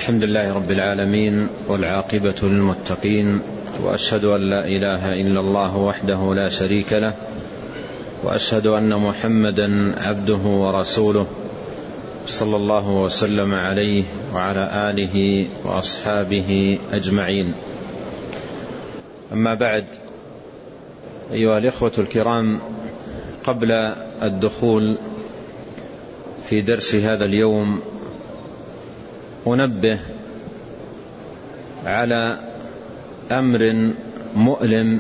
الحمد لله رب العالمين والعاقبة للمتقين، وأشهد أن لا إله إلا الله وحده لا شريك له، وأشهد أن محمدا عبده ورسوله صلى الله وسلم عليه وعلى آله وأصحابه أجمعين. أما بعد، أيها الإخوة الكرام، قبل الدخول في درس هذا اليوم أنبه على أمر مؤلم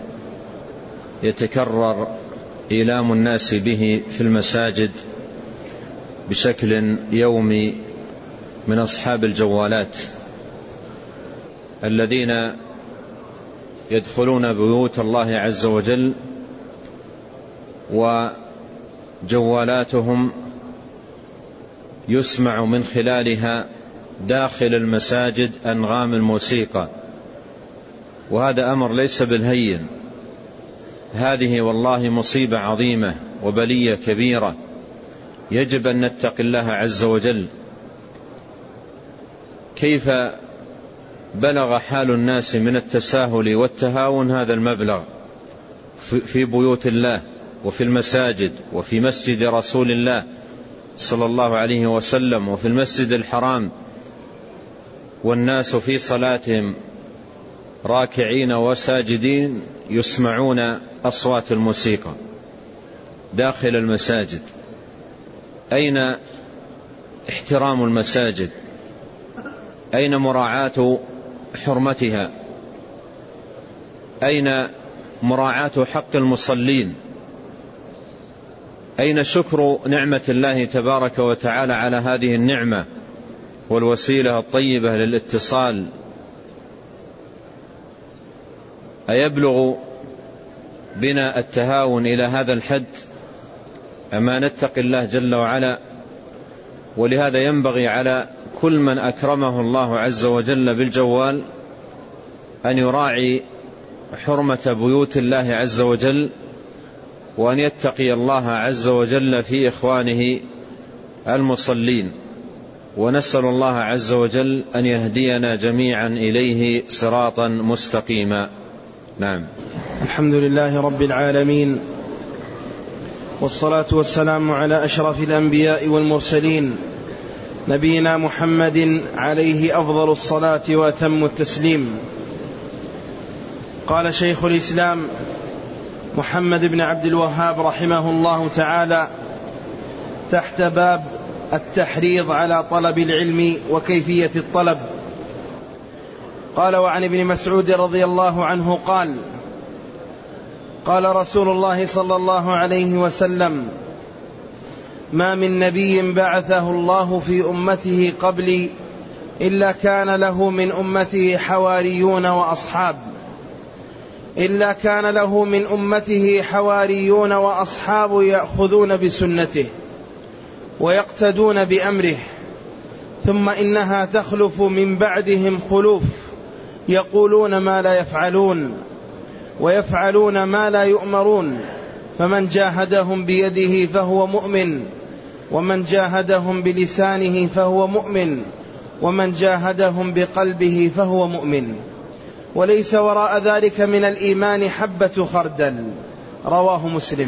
يتكرر إيلام الناس به في المساجد بشكل يومي من أصحاب الجوالات الذين يدخلون بيوت الله عز وجل وجوالاتهم يسمع من خلالها داخل المساجد أنغام الموسيقى، وهذا أمر ليس بالهين. هذه والله مصيبة عظيمة وبلية كبيرة، يجب أن نتقي الله عز وجل. كيف بلغ حال الناس من التساهل والتهاون هذا المبلغ في بيوت الله وفي المساجد وفي مسجد رسول الله صلى الله عليه وسلم وفي المسجد الحرام، والناس في صلاتهم راكعين وساجدين يسمعون أصوات الموسيقى داخل المساجد. أين احترام المساجد؟ أين مراعاة حرمتها؟ أين مراعاة حق المصلين؟ أين شكر نعمة الله تبارك وتعالى على هذه النعمة والوسيلة الطيبة للاتصال؟ أيبلغ بنا التهاون إلى هذا الحد؟ أما نتقي الله جل وعلا. ولهذا ينبغي على كل من أكرمه الله عز وجل بالجوال أن يراعي حرمة بيوت الله عز وجل، وأن يتقي الله عز وجل في إخوانه المصلين. ونسأل الله عز وجل أن يهدينا جميعا إليه صراطا مستقيما. نعم. الحمد لله رب العالمين، والصلاة والسلام على أشرف الأنبياء والمرسلين، نبينا محمد عليه أفضل الصلاة وأتم التسليم. قال شيخ الإسلام محمد بن عبد الوهاب رحمه الله تعالى تحت باب التحريض على طلب العلم وكيفية الطلب، قال: وعن ابن مسعود رضي الله عنه قال: قال رسول الله صلى الله عليه وسلم: ما من نبي بعثه الله في أمته قبلي إلا كان له من أمته حواريون وأصحاب يأخذون بسنته ويقتدون بأمره، ثم إنها تخلف من بعدهم خلوف يقولون ما لا يفعلون ويفعلون ما لا يؤمرون، فمن جاهدهم بيده فهو مؤمن، ومن جاهدهم بلسانه فهو مؤمن، ومن جاهدهم بقلبه فهو مؤمن، وليس وراء ذلك من الإيمان حبة خردل. رواه مسلم.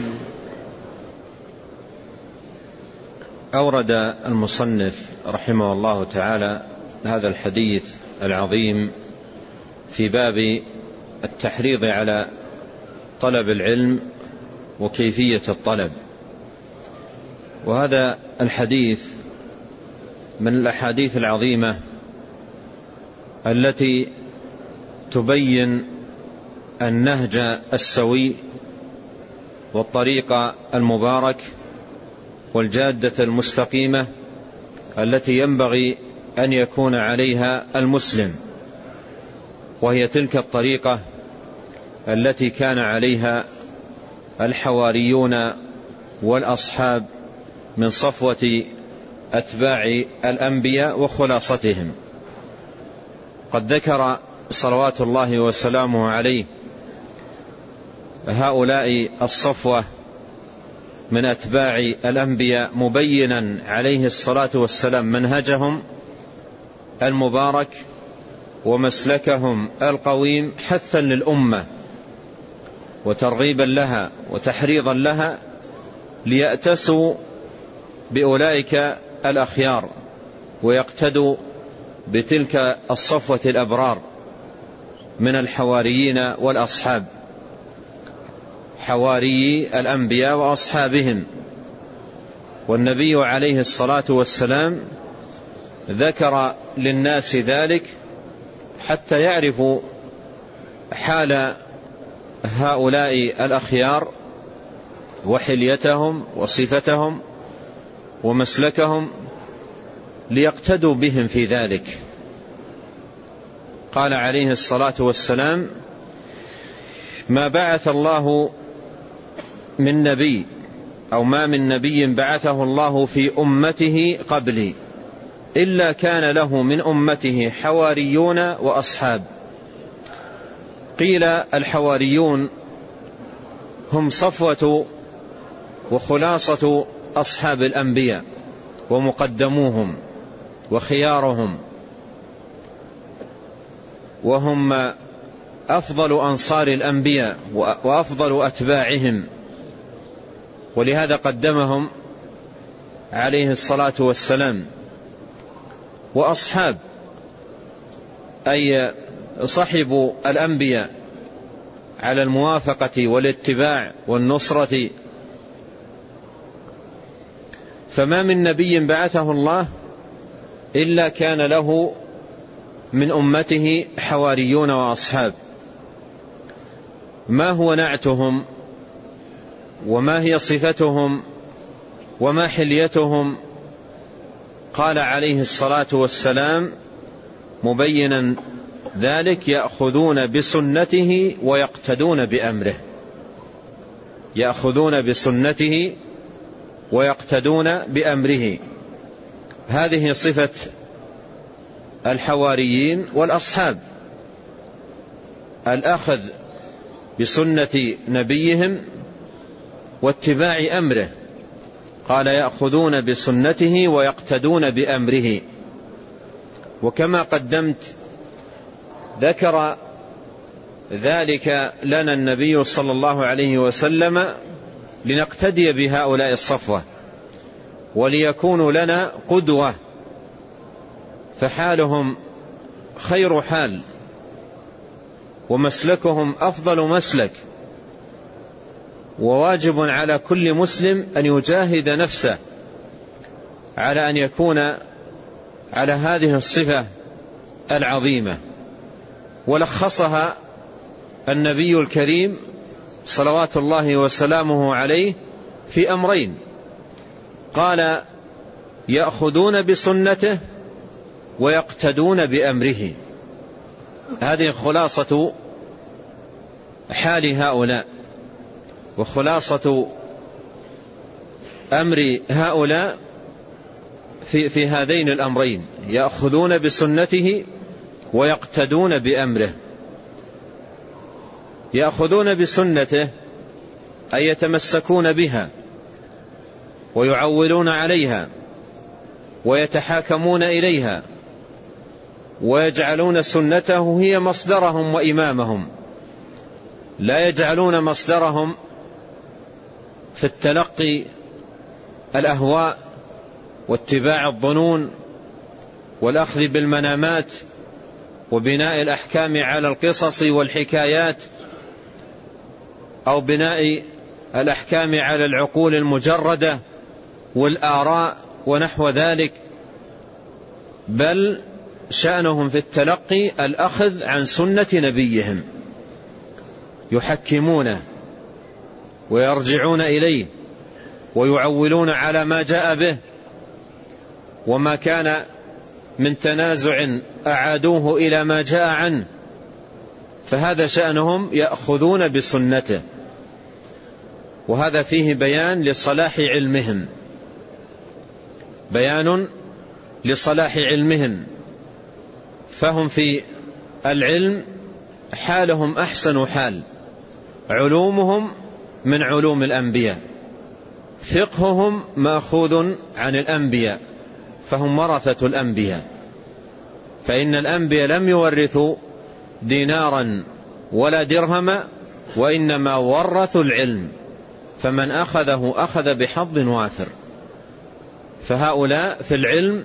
أورد المصنف رحمه الله تعالى هذا الحديث العظيم في باب التحريض على طلب العلم وكيفية الطلب، وهذا الحديث من الأحاديث العظيمة التي تبين النهج السوي والطريق المبارك والجادة المستقيمة التي ينبغي أن يكون عليها المسلم، وهي تلك الطريقة التي كان عليها الحواريون والأصحاب من صفوة أتباع الأنبياء وخلاصتهم. قد ذكر صلوات الله وسلامه عليه هؤلاء الصفوة من أتباع الأنبياء مبينا عليه الصلاة والسلام منهجهم المبارك ومسلكهم القويم حثا للأمة وترغيبا لها وتحريضا لها ليأتسوا بأولئك الأخيار ويقتدوا بتلك الصفوة الأبرار من الحواريين والأصحاب، حواري الأنبياء وأصحابهم. والنبي عليه الصلاة والسلام ذكر للناس ذلك حتى يعرفوا حال هؤلاء الأخيار وحليتهم وصفتهم ومسلكهم ليقتدوا بهم في ذلك. قال عليه الصلاة والسلام: ما بعث الله من نبي أو ما من نبي بعثه الله في أمته قبلي إلا كان له من أمته حواريون وأصحاب. قيل الحواريون هم صفوة وخلاصة أصحاب الأنبياء ومقدموهم وخيارهم، وهم أفضل أنصار الأنبياء وأفضل أتباعهم، ولهذا قدمهم عليه الصلاة والسلام. وأصحاب أي صحبوا الأنبياء على الموافقة والاتباع والنصرة. فما من نبي بعثه الله إلا كان له من أمته حواريون وأصحاب. ما هو نعتهم وما هي صفتهم وما حليتهم؟ قال عليه الصلاة والسلام مبينا ذلك: يأخذون بسنته ويقتدون بأمره. يأخذون بسنته ويقتدون بأمره. هذه صفة الحواريين والأصحاب، الأخذ بسنة نبيهم واتباع أمره. قال: يأخذون بسنته ويقتدون بأمره. وكما قدمت ذكر ذلك لنا النبي صلى الله عليه وسلم لنقتدي بهؤلاء الصفوة وليكونوا لنا قدوة، فحالهم خير حال ومسلكهم أفضل مسلك. وواجب على كل مسلم أن يجاهد نفسه على أن يكون على هذه الصفة العظيمة. ولخصها النبي الكريم صلوات الله وسلامه عليه في أمرين: قال: يأخذون بسنته ويقتدون بأمره. هذه خلاصة حال هؤلاء وخلاصة أمر هؤلاء في هذين الأمرين: يأخذون بسنته ويقتدون بأمره. يأخذون بسنته أي يتمسكون بها ويعولون عليها ويتحاكمون إليها ويجعلون سنته هي مصدرهم وإمامهم، لا يجعلون مصدرهم في التلقي الأهواء واتباع الظنون والأخذ بالمنامات وبناء الأحكام على القصص والحكايات، أو بناء الأحكام على العقول المجردة والآراء ونحو ذلك، بل شأنهم في التلقي الأخذ عن سنة نبيهم، يحكمونه ويرجعون إليه ويعولون على ما جاء به، وما كان من تنازع أعادوه إلى ما جاء عنه. فهذا شأنهم، يأخذون بسنته. وهذا فيه بيان لصلاح علمهم، بيان لصلاح علمهم، فهم في العلم حالهم أحسن حال، علومهم من علوم الأنبياء، فقههم مأخوذ عن الأنبياء، فهم ورثة الأنبياء. فإن الأنبياء لم يورثوا دينارا ولا درهما، وإنما ورثوا العلم، فمن أخذه أخذ بحظ وافر. فهؤلاء في العلم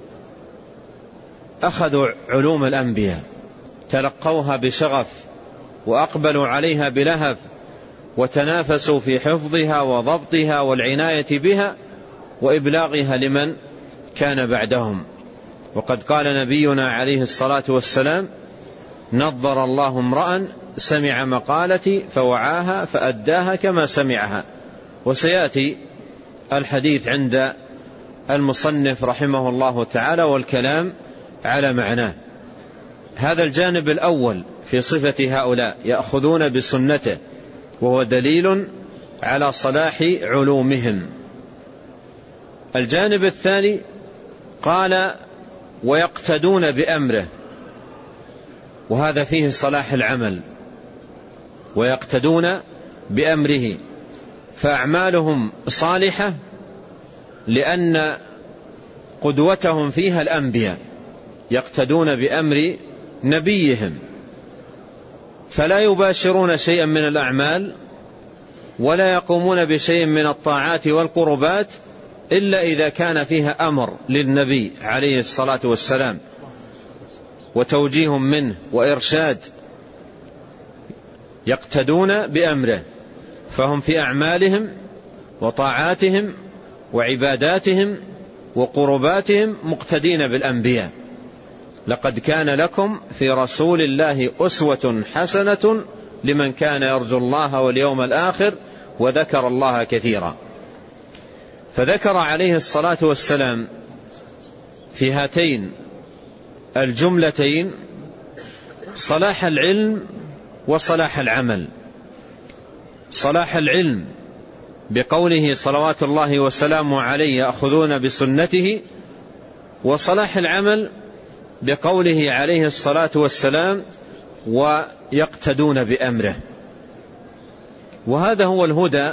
أخذوا علوم الأنبياء، تلقوها بشغف وأقبلوا عليها بلهف، وتنافسوا في حفظها وضبطها والعناية بها وإبلاغها لمن كان بعدهم. وقد قال نبينا عليه الصلاة والسلام: نضر الله امرأ سمع مقالتي فوعاها فأداها كما سمعها. وسيأتي الحديث عند المصنف رحمه الله تعالى والكلام على معناه. هذا الجانب الأول في صفة هؤلاء، يأخذون بسنته، وهو دليل على صلاح علومهم. الجانب الثاني قال: ويقتدون بأمره، وهذا فيه صلاح العمل، ويقتدون بأمره، فأعمالهم صالحة لأن قدوتهم فيها الأنبياء، يقتدون بأمر نبيهم، فلا يباشرون شيئا من الأعمال ولا يقومون بشيء من الطاعات والقربات إلا إذا كان فيها أمر للنبي عليه الصلاة والسلام وتوجيه منه وإرشاد. يقتدون بأمره، فهم في أعمالهم وطاعاتهم وعباداتهم وقرباتهم مقتدين بالأنبياء. لقد كان لكم في رسول الله أسوة حسنة لمن كان يرجو الله واليوم الآخر وذكر الله كثيرا. فذكر عليه الصلاة والسلام في هاتين الجملتين صلاح العلم وصلاح العمل. صلاح العلم بقوله صلوات الله وسلامه عليه: يأخذون بسنته، وصلاح العمل بقوله عليه الصلاة والسلام: ويقتدون بأمره. وهذا هو الهدى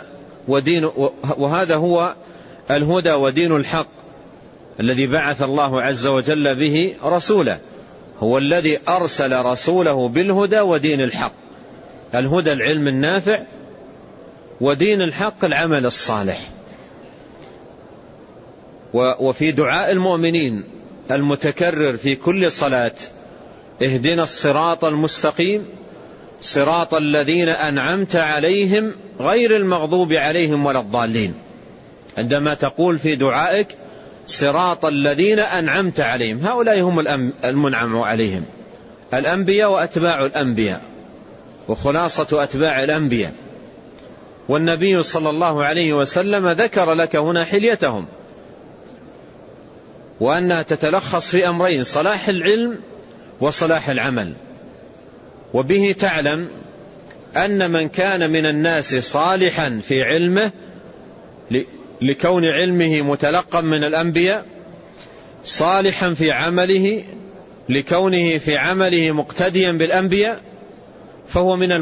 ودين الحق الذي بعث الله عز وجل به رسوله. هو الذي أرسل رسوله بالهدى ودين الحق. الهدى العلم النافع، ودين الحق العمل الصالح. وفي دعاء المؤمنين المتكرر في كل صلاة: اهدنا الصراط المستقيم صراط الذين أنعمت عليهم غير المغضوب عليهم ولا الضالين. عندما تقول في دعائك صراط الذين أنعمت عليهم، هؤلاء هم المنعم عليهم، الأنبياء وأتباع الأنبياء، وخلاصة أتباع الأنبياء. والنبي صلى الله عليه وسلم ذكر لك هنا حليتهم، وأنها تتلخص في أمرين: صلاح العلم وصلاح العمل. وبه تعلم أن من كان من الناس صالحا في علمه لكون علمه متلقا من الأنبياء، صالحا في عمله لكونه في عمله مقتديا بالأنبياء، فهو من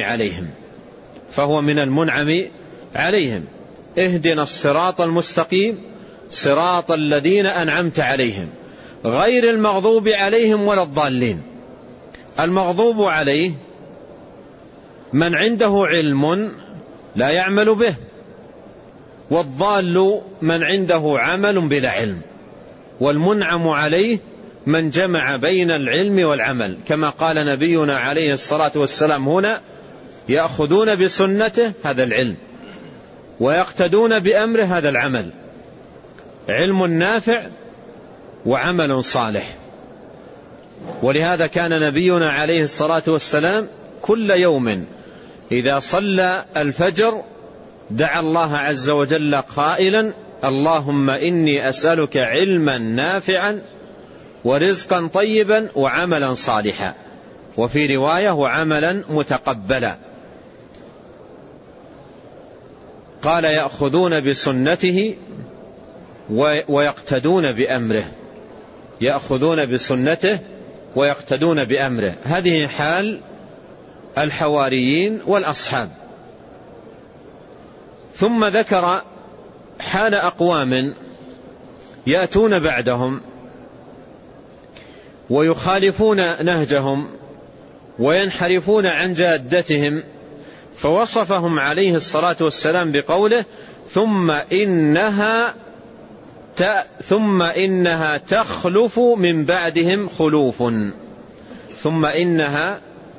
المنعم عليهم. اهدنا الصراط المستقيم صراط الذين أنعمت عليهم غير المغضوب عليهم ولا الضالين. المغضوب عليه من عنده علم لا يعمل به، والضال من عنده عمل بلا علم. والمنعم عليه من جمع بين العلم والعمل، كما قال نبينا عليه الصلاة والسلام هنا: يأخذون بسنته، هذا العلم، ويقتدون بأمره، هذا العمل، علم نافع وعمل صالح. ولهذا كان نبينا عليه الصلاة والسلام كل يوم إذا صلى الفجر دعا الله عز وجل قائلا: اللهم إني أسألك علما نافعا ورزقا طيبا وعملا صالحا، وفي رواية: وعملا متقبلا. قال: يأخذون بسنته ويقتدون بأمره. يأخذون بسنته ويقتدون بأمره، هذه حال الحواريين والأصحاب. ثم ذكر حال أقوام يأتون بعدهم ويخالفون نهجهم وينحرفون عن جادتهم، فوصفهم عليه الصلاة والسلام بقوله ثم إنها تخلف من بعدهم خلوف. ثم إنها،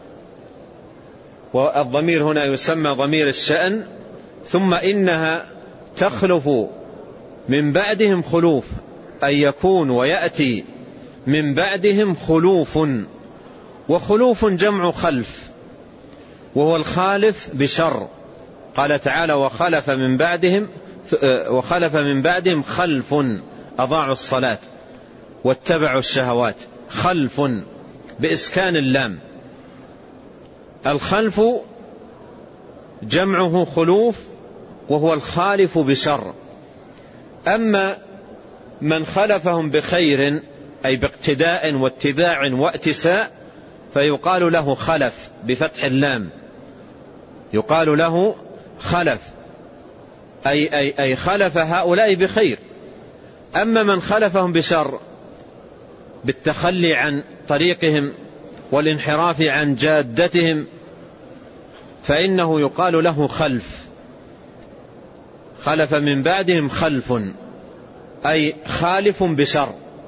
والضمير هنا يسمى ضمير الشأن، ثم إنها تخلف من بعدهم خلوف، أي يكون ويأتي من بعدهم خلوف. وخلوف جمع خلف، وهو الخالف بشر. قال تعالى وخلف من بعدهم خلف أضاعوا الصلاة واتبعوا الشهوات. خلف بإسكان اللام. الخلف جمعه خلوف، وهو الخالف بشر. أما من خلفهم بخير أي باقتداء واتباع واتساء فيقال له خلف بفتح اللام، يقال له خلف أي خلف هؤلاء بخير. أما من خلفهم بشر بالتخلي عن طريقهم والانحراف عن جادتهم فإنه يقال له خلف. خلف من بعدهم خلف أي خالف بشر.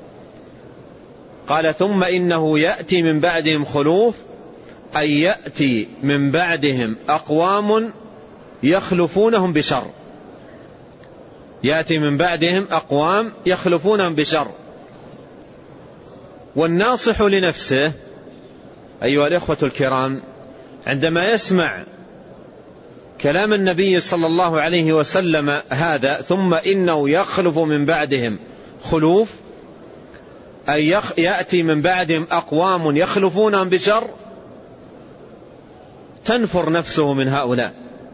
قال ثم إنه يأتي من بعدهم خلوف، أي يأتي من بعدهم أقوام يخلفونهم بشر. يأتي من بعدهم أقوام يخلفونهم بشر. والناصح لنفسه أيها الإخوة الكرام عندما يسمع كلام النبي صلى الله عليه وسلم هذا ثم إنه يخلف من بعدهم خلوف، أي يأتي من بعدهم أقوام يخلفونهم بشر، تنفر نفسه من هؤلاء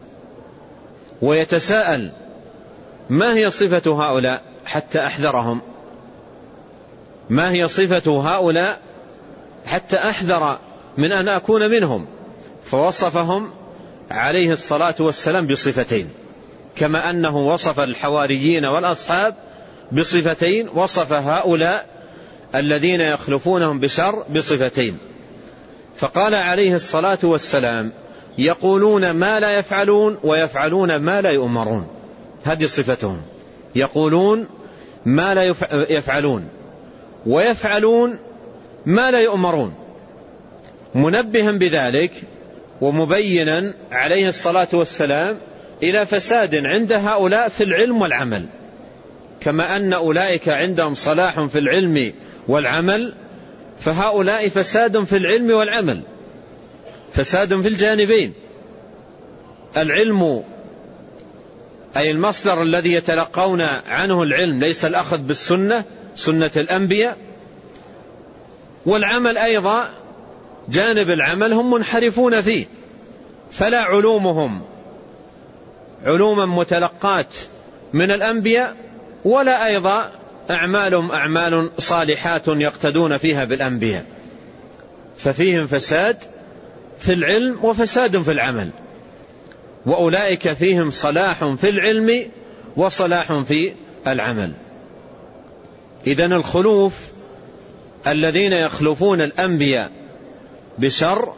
ويتساءل ما هي صفة هؤلاء حتى أحذرهم؟ ما هي صفة هؤلاء حتى أحذر من أن أكون منهم؟ فوصفهم عليه الصلاة والسلام بصفتين، كما أنه وصف الحواريين والأصحاب بصفتين، وصف هؤلاء الذين يخلفونهم بشر بصفتين. فقال عليه الصلاة والسلام يقولون ما لا يفعلون ويفعلون ما لا يؤمرون. هذه صفتهم، يقولون ما لا يفعلون ويفعلون ما لا يؤمرون، منبها بذلك ومبينا عليه الصلاة والسلام إلى فساد عند هؤلاء في العلم والعمل. كما أن أولئك عندهم صلاح في العلم والعمل، فهؤلاء فساد في العلم والعمل، فساد في الجانبين. العلم أي المصدر الذي يتلقون عنه العلم، ليس الأخذ بالسنة سنة الأنبياء. والعمل أيضا جانب العمل هم منحرفون فيه، فلا علومهم علوما متلقات من الأنبياء، ولا أيضا أعمالهم أعمال صالحات يقتدون فيها بالأنبياء. ففيهم فساد في العلم وفساد في العمل، وأولئك فيهم صلاح في العلم وصلاح في العمل. إذن الخلوف الذين يخلفون الأنبياء بشر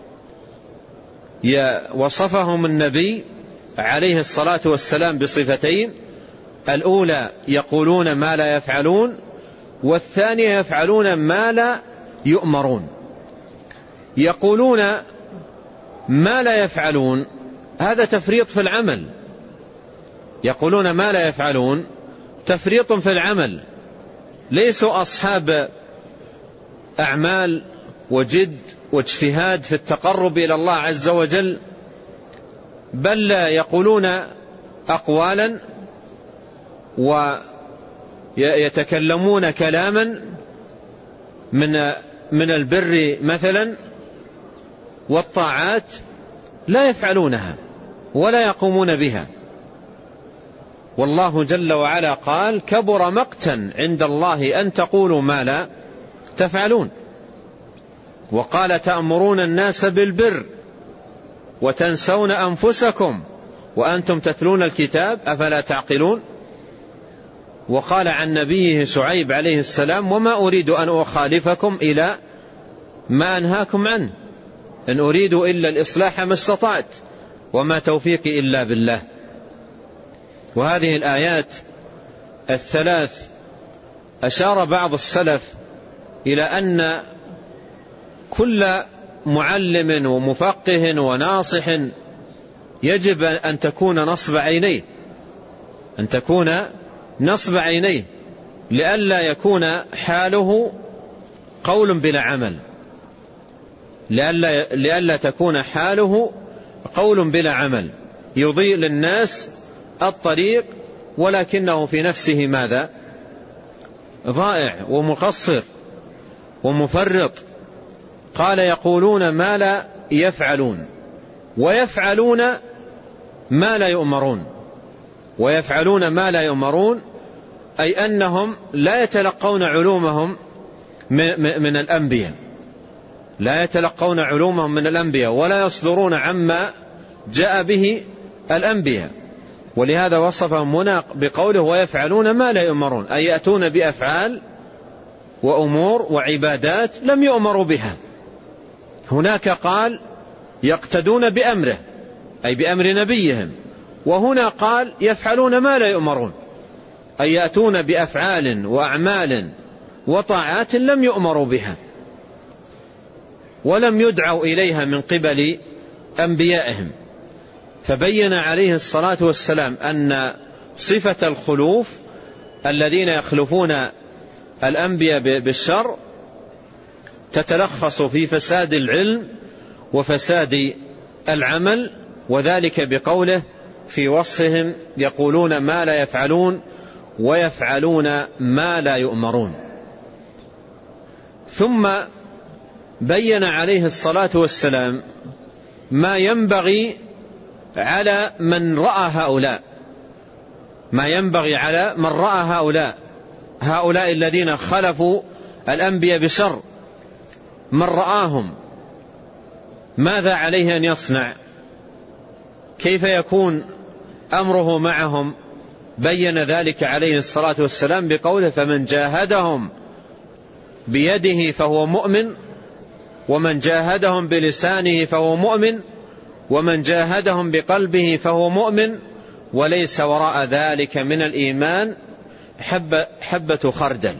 وصفهم النبي عليه الصلاة والسلام بصفتين: الأولى يقولون ما لا يفعلون، والثانية يفعلون ما لا يؤمرون. يقولون ما لا يفعلون هذا تفريط في العمل، يقولون ما لا يفعلون تفريط في العمل، ليسوا أصحاب أعمال وجد واجتهاد في التقرب إلى الله عز وجل، بل يقولون أقوالا ويتكلمون كلاما من البر مثلا والطاعات لا يفعلونها ولا يقومون بها. والله جل وعلا قال: كبر مقتا عند الله أن تقولوا ما لا تفعلون. وقال: تأمرون الناس بالبر وتنسون أنفسكم وأنتم تتلون الكتاب أفلا تعقلون. وقال عن نبيه شعيب عليه السلام: وما أريد أن أخالفكم إلى ما أنهاكم عنه، إن أريد إلا الإصلاح ما استطعت وما توفيقي إلا بالله. وهذه الآيات الثلاث أشار بعض السلف إلى أن كل معلم ومفقه وناصح يجب أن تكون نصب عينيه، لئلا يكون حاله قول بلا عمل، لئلا تكون حاله قول بلا عمل، يضيء للناس الطريق ولكنه في نفسه ماذا؟ ضائع ومقصر ومفرط. قال: يقولون ما لا يفعلون ويفعلون ما لا يؤمرون. ويفعلون ما لا يؤمرون أي أنهم لا يتلقون علومهم من الأنبياء، لا يتلقون علومهم من الأنبياء ولا يصدرون عما جاء به الأنبياء. ولهذا وصفهم هنا بقوله: ويفعلون ما لا يؤمرون، أي يأتون بأفعال وأمور وعبادات لم يؤمروا بها. هناك قال: يقتدون بأمره أي بأمر نبيهم، وهنا قال: يفعلون ما لا يؤمرون، أي يأتون بأفعال وأعمال وطاعات لم يؤمروا بها ولم يدعوا إليها من قبل أنبيائهم. فبين عليه الصلاة والسلام أن صفة الخلوف الذين يخلفون الأنبياء بالشر تتلخص في فساد العلم وفساد العمل، وذلك بقوله في وصفهم: يقولون ما لا يفعلون ويفعلون ما لا يؤمرون. ثم بين عليه الصلاة والسلام ما ينبغي على من رأى هؤلاء، ما ينبغي على من رأى هؤلاء الذين خلفوا الأنبياء بشر، من رآهم ماذا عليه أن يصنع، كيف يكون أمره معهم. بين ذلك عليه الصلاة والسلام بقوله: فمن جاهدهم بيده فهو مؤمن، ومن جاهدهم بلسانه فهو مؤمن، ومن جاهدهم بقلبه فهو مؤمن، وليس وراء ذلك من الإيمان حبة خردل.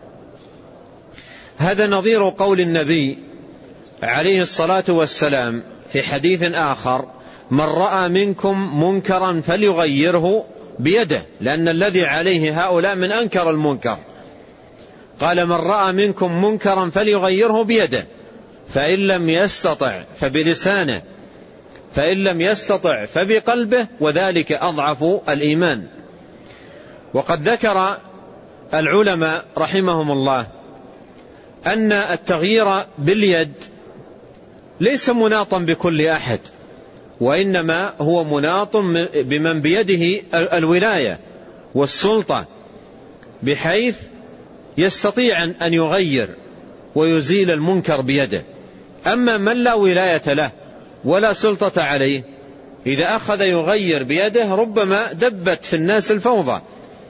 هذا نظير قول النبي عليه الصلاة والسلام في حديث آخر: من رأى منكم منكرا فليغيره بيده، لأن الذي عليه هؤلاء من أنكر المنكر. قال: من رأى منكم منكرا فليغيره بيده، فإن لم يستطع فبلسانه، فإن لم يستطع فبقلبه، وذلك أضعف الإيمان. وقد ذكر العلماء رحمهم الله أن التغيير باليد ليس مناطا بكل أحد، وإنما هو مناط بمن بيده الولاية والسلطة، بحيث يستطيع أن يغير ويزيل المنكر بيده. أما من لا ولاية له ولا سلطة عليه، إذا أخذ يغير بيده ربما دبت في الناس الفوضى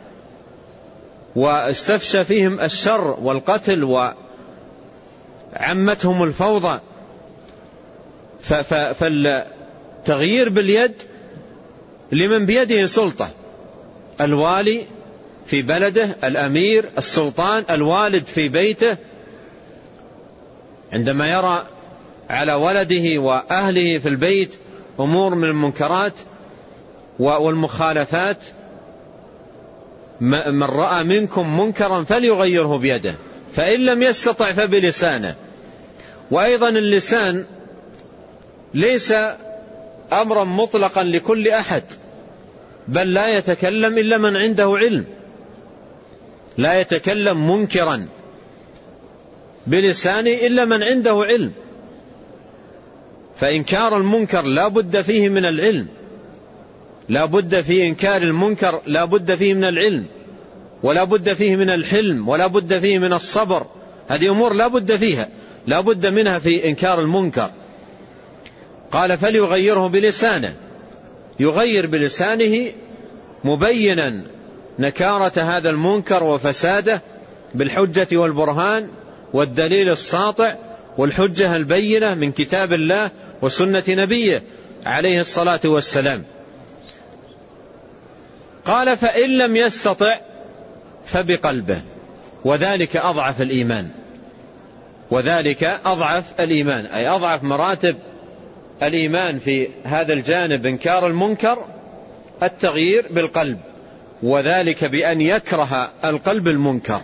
واستفشى فيهم الشر والقتل وعمتهم الفوضى. فالتغيير باليد لمن بيده سلطة، الوالي في بلده، الأمير، السلطان، الوالد في بيته، عندما يرى على ولده وأهله في البيت أمور من المنكرات والمخالفات: من رأى منكم منكرا فليغيره بيده، فإن لم يستطع فبلسانه. وأيضا اللسان ليس أمرا مطلقا لكل أحد، بل لا يتكلم إلا من عنده علم، لا يتكلم منكرا بلسانه إلا من عنده علم. فإنكار المنكر لا بد فيه من العلم، لا بد في إنكار المنكر لا بد فيه من العلم، ولا بد فيه من الحلم، ولا بد فيه من الصبر. هذه أمور لا بد فيها، لا بد منها في إنكار المنكر. قال: فليغيره بلسانه، يغير بلسانه مبينا نكارة هذا المنكر وفساده بالحجة والبرهان والدليل الساطع والحجة البينة من كتاب الله وسنة نبيه عليه الصلاة والسلام. قال فإن لم يستطع فبقلبه، وذلك أضعف الإيمان. وذلك أضعف الإيمان، أي أضعف مراتب الإيمان في هذا الجانب إنكار المنكر التغيير بالقلب، وذلك بأن يكره القلب المنكر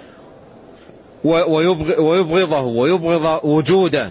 ويبغضه ويبغض وجوده.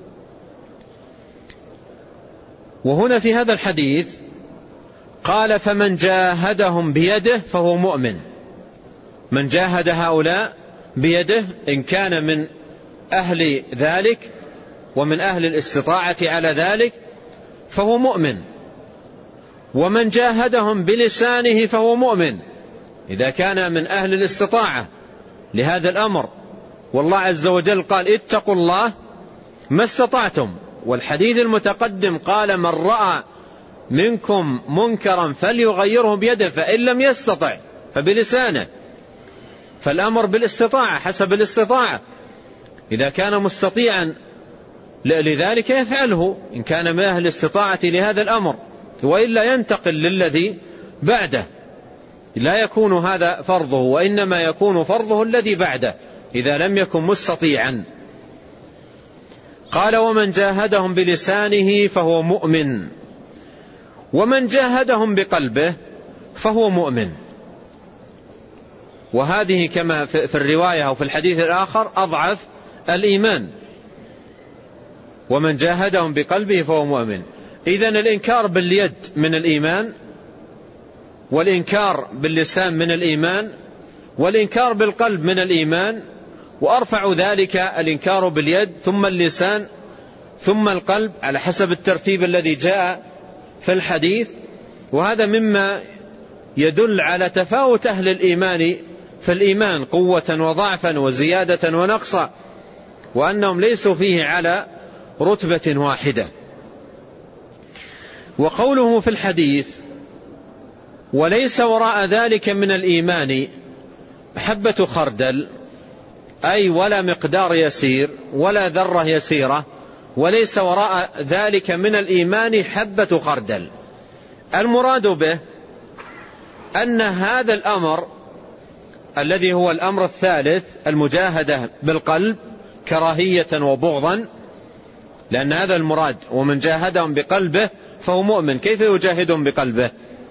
وهنا في هذا الحديث قال فمن جاهدهم بيده فهو مؤمن. من جاهد هؤلاء بيده إن كان من أهل ذلك ومن أهل الاستطاعة على ذلك فهو مؤمن. ومن جاهدهم بلسانه فهو مؤمن إذا كان من أهل الاستطاعة لهذا الأمر. والله عز وجل قال اتقوا الله ما استطعتم، والحديث المتقدم قال من رأى منكم منكرا فليغيره بيده فإن لم يستطع فبلسانه. فالأمر بالاستطاعة حسب الاستطاعة، إذا كان مستطيعا لذلك يفعله إن كان من أهل الاستطاعة لهذا الأمر، وإلا ينتقل للذي بعده. لا يكون هذا فرضه، وإنما يكون فرضه الذي بعده إذا لم يكن مستطيعا. قال ومن جاهدهم بلسانه فهو مؤمن، ومن جاهدهم بقلبه فهو مؤمن. وهذه كما في الرواية أو في الحديث الآخر أضعف الإيمان. ومن جاهدهم بقلبه فهو مؤمن. إذن الإنكار باليد من الإيمان، والإنكار باللسان من الإيمان، والإنكار بالقلب من الإيمان، وأرفع ذلك الإنكار باليد ثم اللسان ثم القلب على حسب الترتيب الذي جاء في الحديث. وهذا مما يدل على تفاوت أهل الإيمان في الإيمان قوة وضعفا وزيادة ونقصا، وأنهم ليسوا فيه على رتبة واحدة. وقوله في الحديث وليس وراء ذلك من الإيمان حبة خردل، أي ولا مقدار يسير ولا ذرة يسيرة، وليس وراء ذلك من الإيمان حبة خردل. المراد به أن هذا الأمر الذي هو الأمر الثالث المجاهدة بالقلب كراهية وبغضا، لأن هذا المراد ومن جاهدهم بقلبه فهو مؤمن. كيف يجاهدهم بقلبه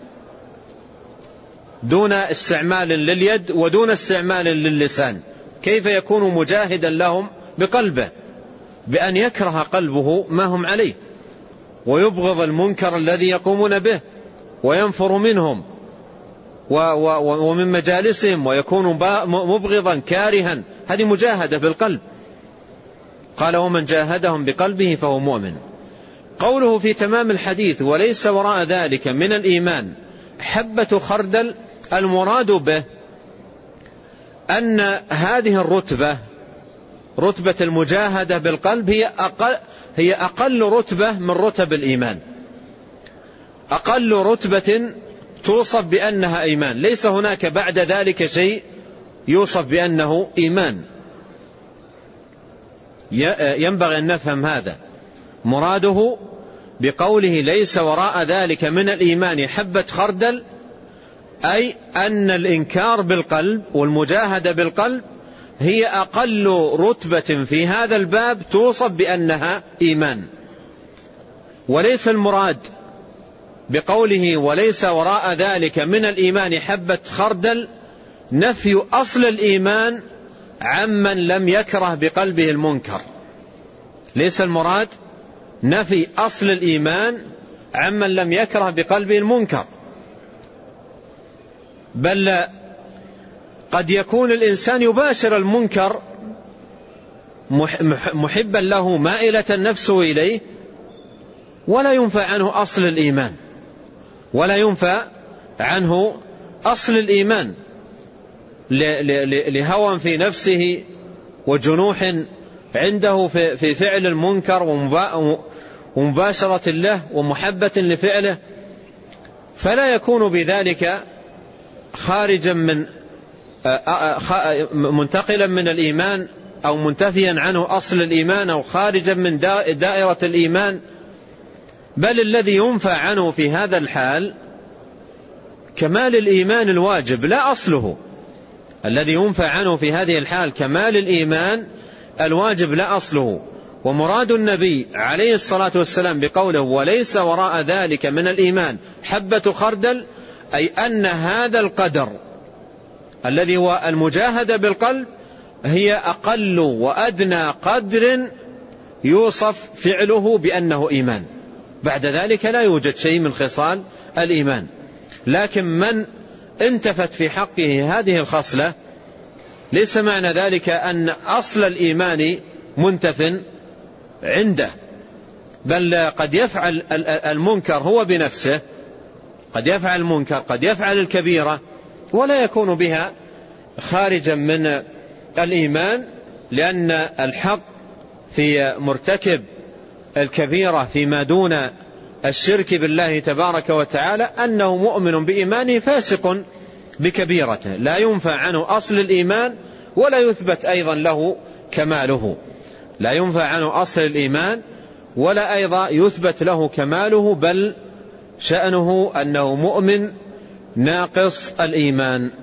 دون استعمال لليد ودون استعمال للسان؟ كيف يكون مجاهدا لهم بقلبه؟ بأن يكره قلبه ما هم عليه ويبغض المنكر الذي يقومون به وينفر منهم ومن مجالسهم ويكون مبغضا كارها. هذه مجاهدة بالقلب. قال ومن جاهدهم بقلبه فهو مؤمن. قوله في تمام الحديث وليس وراء ذلك من الإيمان حبة خردل، المراد به أن هذه الرتبة رتبة المجاهدة بالقلب هي أقل رتبة من رتب الإيمان، أقل رتبة توصف بأنها إيمان. ليس هناك بعد ذلك شيء يوصف بأنه إيمان. ينبغي أن نفهم هذا. مراده بقوله ليس وراء ذلك من الإيمان حبة خردل، أي أن الإنكار بالقلب والمجاهدة بالقلب هي أقل رتبة في هذا الباب توصف بأنها إيمان. وليس المراد بقوله وليس وراء ذلك من الإيمان حبة خردل نفي أصل الإيمان عمن لم يكره بقلبه المنكر. ليس المراد نفي أصل الإيمان عمن لم يكره بقلبه المنكر، بل قد يكون الإنسان يباشر المنكر محبا له مائلة نفسه إليه ولا ينفع عنه أصل الإيمان، ولا ينفع عنه أصل الإيمان لهوى في نفسه وجنوح عنده في فعل المنكر ومباشرة له ومحبة لفعله، فلا يكون بذلك خارجا من منتقلا من الإيمان أو منتفيا عنه أصل الإيمان أو خارجا من دائرة الإيمان، بل الذي ينفى عنه في هذا الحال كمال الإيمان الواجب لا أصله. الذي ينفى عنه في هذه الحال كمال الإيمان الواجب لا أصله. ومراد النبي عليه الصلاة والسلام بقوله وليس وراء ذلك من الإيمان حبة خردل، أي أن هذا القدر الذي هو المجاهدة بالقلب هي أقل وأدنى قدر يوصف فعله بأنه إيمان. بعد ذلك لا يوجد شيء من خصال الإيمان. لكن من انتفت في حقه هذه الخصلة ليس معنى ذلك أن أصل الإيمان منتف عنده، بل قد يفعل المنكر هو بنفسه، قد يفعل المنكر، قد يفعل الكبيرة ولا يكون بها خارجا من الإيمان، لأن الحق في مرتكب الكبيرة فيما دون الشرك بالله تبارك وتعالى أنه مؤمن بإيمانه فاسق بكبيرته، لا ينفى عنه أصل الإيمان ولا يثبت أيضا له كماله، لا ينفى عنه أصل الإيمان ولا أيضا يثبت له كماله، بل شأنه أنه مؤمن ناقص الإيمان.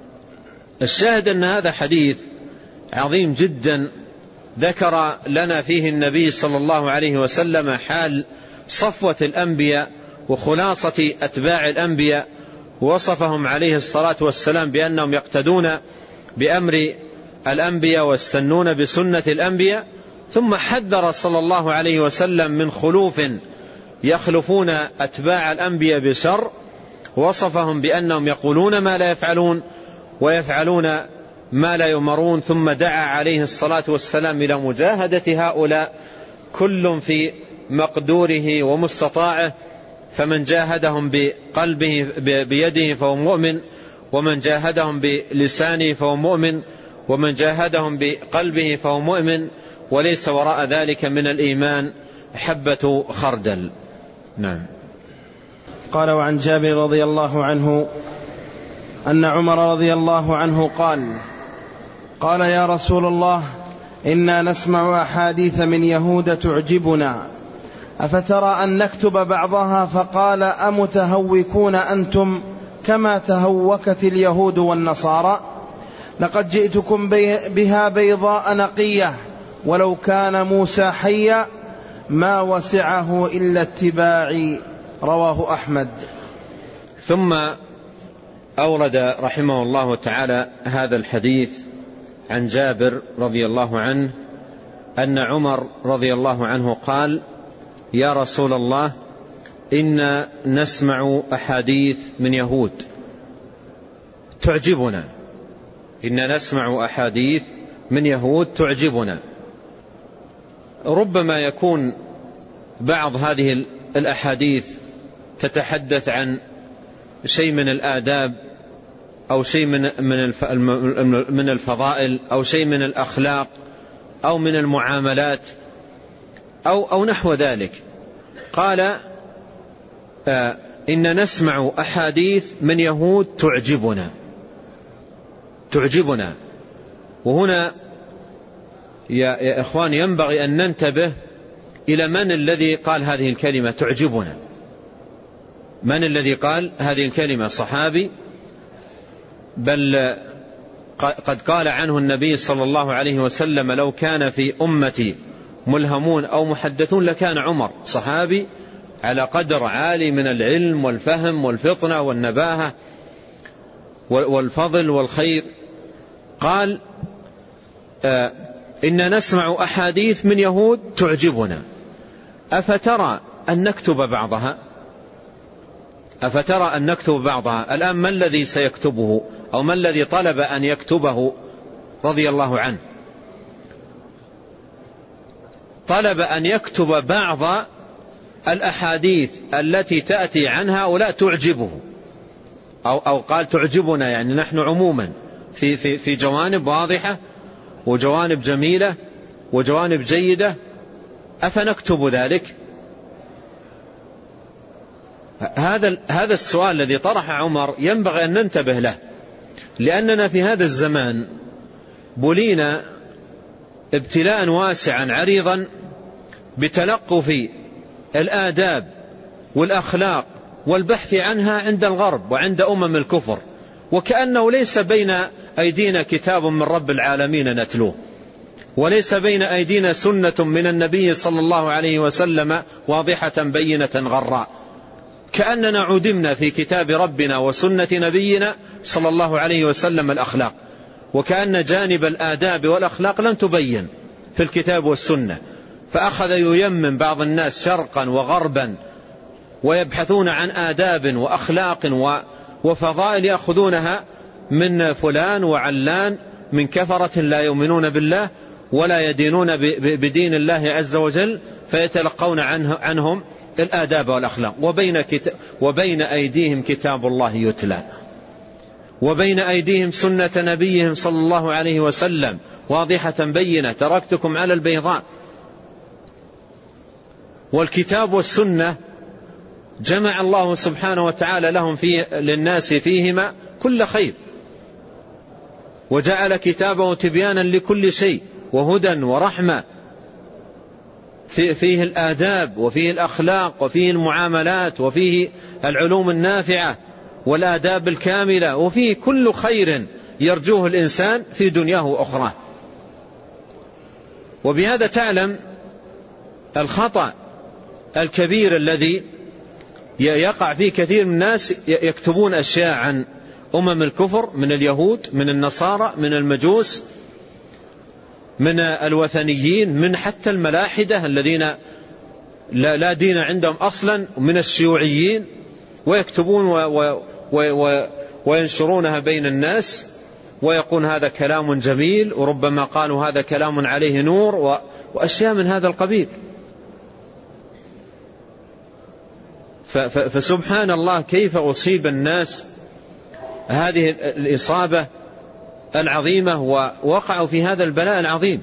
الشاهد أن هذا حديث عظيم جدا ذكر لنا فيه النبي صلى الله عليه وسلم حال صفوة الأنبياء وخلاصة أتباع الأنبياء، وصفهم عليه الصلاة والسلام بأنهم يقتدون بأمر الأنبياء واستنون بسنة الأنبياء، ثم حذر صلى الله عليه وسلم من خلوف يخلفون أتباع الأنبياء بشر، وصفهم بأنهم يقولون ما لا يفعلون ويفعلون ما لا يؤمرون، ثم دعا عليه الصلاة والسلام إلى مجاهدة هؤلاء كل في مقدوره ومستطاعه، فمن جاهدهم بقلبه بيده فهو مؤمن، ومن جاهدهم بلسانه فهو مؤمن، ومن جاهدهم بقلبه فهو مؤمن، وليس وراء ذلك من الإيمان حبة خردل. نعم. قال وعن جابر رضي الله عنه أن عمر رضي الله عنه قال يا رسول الله إنا نسمع أحاديث من يهود تعجبنا أفترى أن نكتب بعضها؟ فقال أمتهوكون أنتم كما تهوكت اليهود والنصارى؟ لقد جئتكم بها بيضاء نقية ولو كان موسى حيا ما وسعه إلا اتباعي. رواه أحمد. ثم أورد رحمه الله تعالى هذا الحديث عن جابر رضي الله عنه أن عمر رضي الله عنه قال يا رسول الله إنا نسمع أحاديث من يهود تعجبنا، إنا نسمع أحاديث من يهود تعجبنا. ربما يكون بعض هذه الأحاديث تتحدث عن شيء من الآداب أو شيء من الفضائل أو شيء من الأخلاق أو من المعاملات أو نحو ذلك. قال إن نسمع أحاديث من يهود تعجبنا. وهنا يا إخوان ينبغي أن ننتبه إلى من الذي قال هذه الكلمة تعجبنا. من الذي قال هذه الكلمة؟ صحابي، بل قد قال عنه النبي صلى الله عليه وسلم لو كان في أمتي ملهمون أو محدثون لكان عمر. صحابي على قدر عالي من العلم والفهم والفطنة والنباهة والفضل والخير. قال إن نسمع أحاديث من يهود تعجبنا أفترى أن نكتب بعضها؟ أفترى أن نكتب بعضها؟ الآن ما الذي سيكتبه أو ما الذي طلب أن يكتبه رضي الله عنه؟ طلب أن يكتب بعض الأحاديث التي تأتي عن هؤلاء تعجبه، أو قال تعجبنا، يعني نحن عموما في جوانب واضحة وجوانب جميلة وجوانب جيدة، أفنكتب ذلك؟ هذا السؤال الذي طرح عمر ينبغي أن ننتبه له. لأننا في هذا الزمان بلينا ابتلاء واسعا عريضا بتلقف الآداب والأخلاق والبحث عنها عند الغرب وعند الكفر، وكأنه ليس بين أيدينا كتاب من رب العالمين نتلوه، وليس بين أيدينا سنة من النبي صلى الله عليه وسلم واضحة بينة غراء، كأننا عدمنا في كتاب ربنا وسنة نبينا صلى الله عليه وسلم الأخلاق، وكأن جانب الآداب والأخلاق لم تبين في الكتاب والسنة، فأخذ ييمن بعض الناس شرقا وغربا ويبحثون عن آداب وأخلاق وفضائل يأخذونها من فلان وعلان من كفرة لا يؤمنون بالله ولا يدينون بدين الله عز وجل، فيتلقون عنهم الآداب والأخلاق، وبين أيديهم كتاب الله يتلى، وبين أيديهم سنة نبيهم صلى الله عليه وسلم واضحة بينة، تركتكم على البيضاء. والكتاب والسنة جمع الله سبحانه وتعالى لهم للناس فيهما كل خير، وجعل كتابه تبيانا لكل شيء وهدى ورحمة، فيه الآداب وفيه الأخلاق وفيه المعاملات وفيه العلوم النافعة والآداب الكاملة، وفيه كل خير يرجوه الإنسان في دنياه وأخراه. وبهذا تعلم الخطأ الكبير الذي يقع فيه كثير من الناس، يكتبون أشياء عن الكفر من اليهود من النصارى من المجوس من الوثنيين من حتى الملاحدة الذين لا دين عندهم أصلا، من الشيوعيين، ويكتبون وينشرونها بين الناس، ويقول هذا كلام جميل، وربما قالوا هذا كلام عليه نور وأشياء من هذا القبيل. فسبحان الله كيف أصيب الناس هذه الإصابة العظيمة ووقعوا في هذا البلاء العظيم.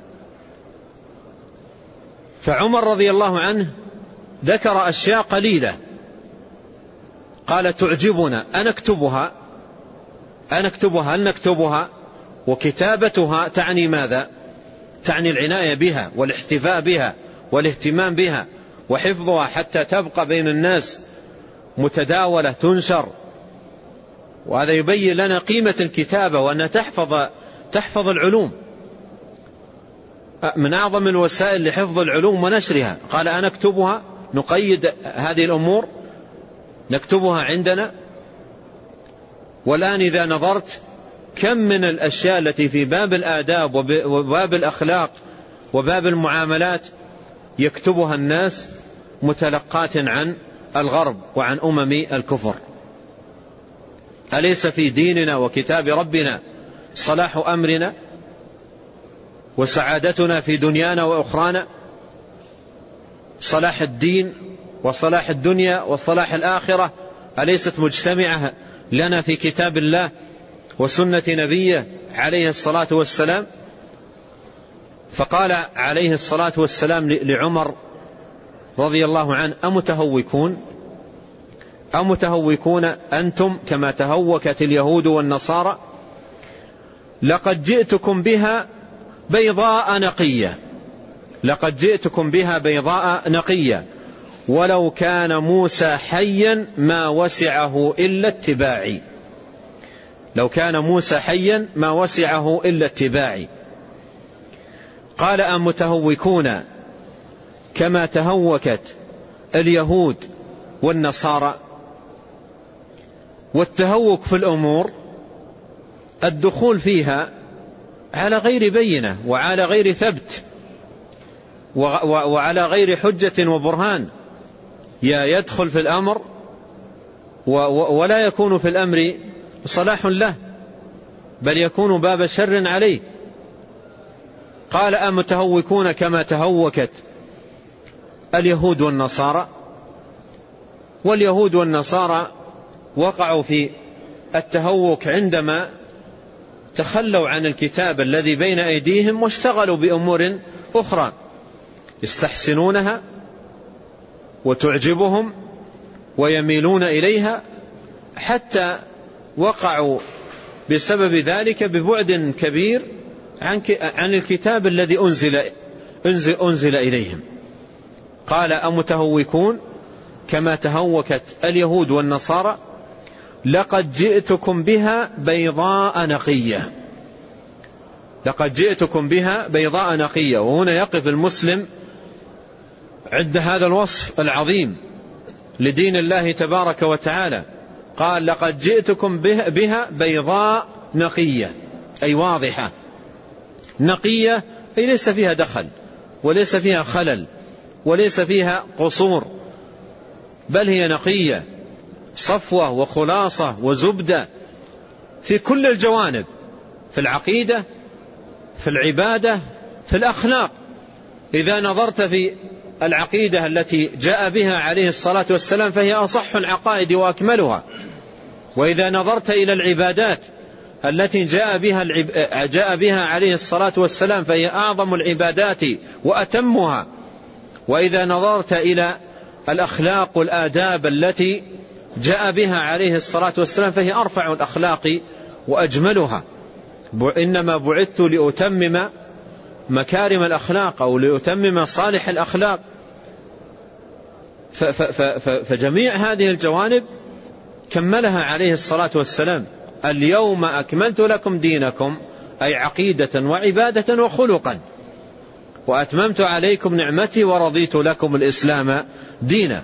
فعمر رضي الله عنه ذكر أشياء قليلة قال تعجبنا أنكتبها هل نكتبها؟ وكتابتها تعني ماذا؟ تعني العناية بها والاحتفاء بها والاهتمام بها وحفظها حتى تبقى بين الناس متداولة تنشر. وهذا يبين لنا قيمة الكتابة وأنها تحفظ العلوم، من أعظم الوسائل لحفظ العلوم ونشرها. قال أنا أكتبها، نقيد هذه الأمور نكتبها عندنا. والآن إذا نظرت كم من الأشياء التي في باب الآداب وباب الأخلاق وباب المعاملات يكتبها الناس متلقات عن الغرب وعن الكفر. أليس في ديننا وكتاب ربنا صلاح أمرنا وسعادتنا في دنيانا وأخرانا؟ صلاح الدين وصلاح الدنيا وصلاح الآخرة أليست مجتمعة لنا في كتاب الله وسنة نبيه عليه الصلاة والسلام؟ فقال عليه الصلاة والسلام لعمر رضي الله عنه أمتهوكون أنتم كما تهوكت اليهود والنصارى؟ لقد جئتكم بها بيضاء نقية ولو كان موسى حيا ما وسعه إلا اتباعي. لو كان موسى حيا ما وسعه إلا اتباعي. قال أمتهوكون كما تهوكت اليهود والنصارى؟ والتهوك في الأمور الدخول فيها على غير بينة وعلى غير ثبت وعلى غير حجة وبرهان، يدخل في الأمر ولا يكون في الأمر صلاح له، بل يكون باب شر عليه. قال أمتهوكون كما تهوكت اليهود والنصارى؟ واليهود والنصارى وقعوا في التهوك عندما تخلوا عن الكتاب الذي بين أيديهم واشتغلوا بأمور أخرى يستحسنونها وتعجبهم ويميلون إليها، حتى وقعوا بسبب ذلك ببعد كبير عن الكتاب الذي أنزل إليهم. قال أمتهوكون كما تهوكت اليهود والنصارى لقد جئتكم بها بيضاء نقية. لقد جئتكم بها بيضاء نقية. وهنا يقف المسلم عند هذا الوصف العظيم لدين الله تبارك وتعالى. قال لقد جئتكم بها بيضاء نقية، أي واضحة. نقية أي ليس فيها دخل وليس فيها خلل وليس فيها قصور، بل هي نقية صفوة وخلاصة وزبدة في كل الجوانب، في العقيدة، في العبادة، في الأخلاق. إذا نظرت في العقيدة التي جاء بها عليه الصلاة والسلام فهي أصح العقائد وأكملها. وإذا نظرت إلى العبادات التي جاء بها عليه الصلاة والسلام فهي أعظم العبادات وأتمها. وإذا نظرت إلى الأخلاق والآداب التي جاء بها عليه الصلاة والسلام فهي أرفع الأخلاق وأجملها. إنما بعثت لأتمم مكارم الأخلاق أو لأتمم صالح الأخلاق. فجميع هذه الجوانب كملها عليه الصلاة والسلام. اليوم أكملت لكم دينكم، أي عقيدة وعبادة وخلقا، وأتممت عليكم نعمتي ورضيت لكم الإسلام دينا.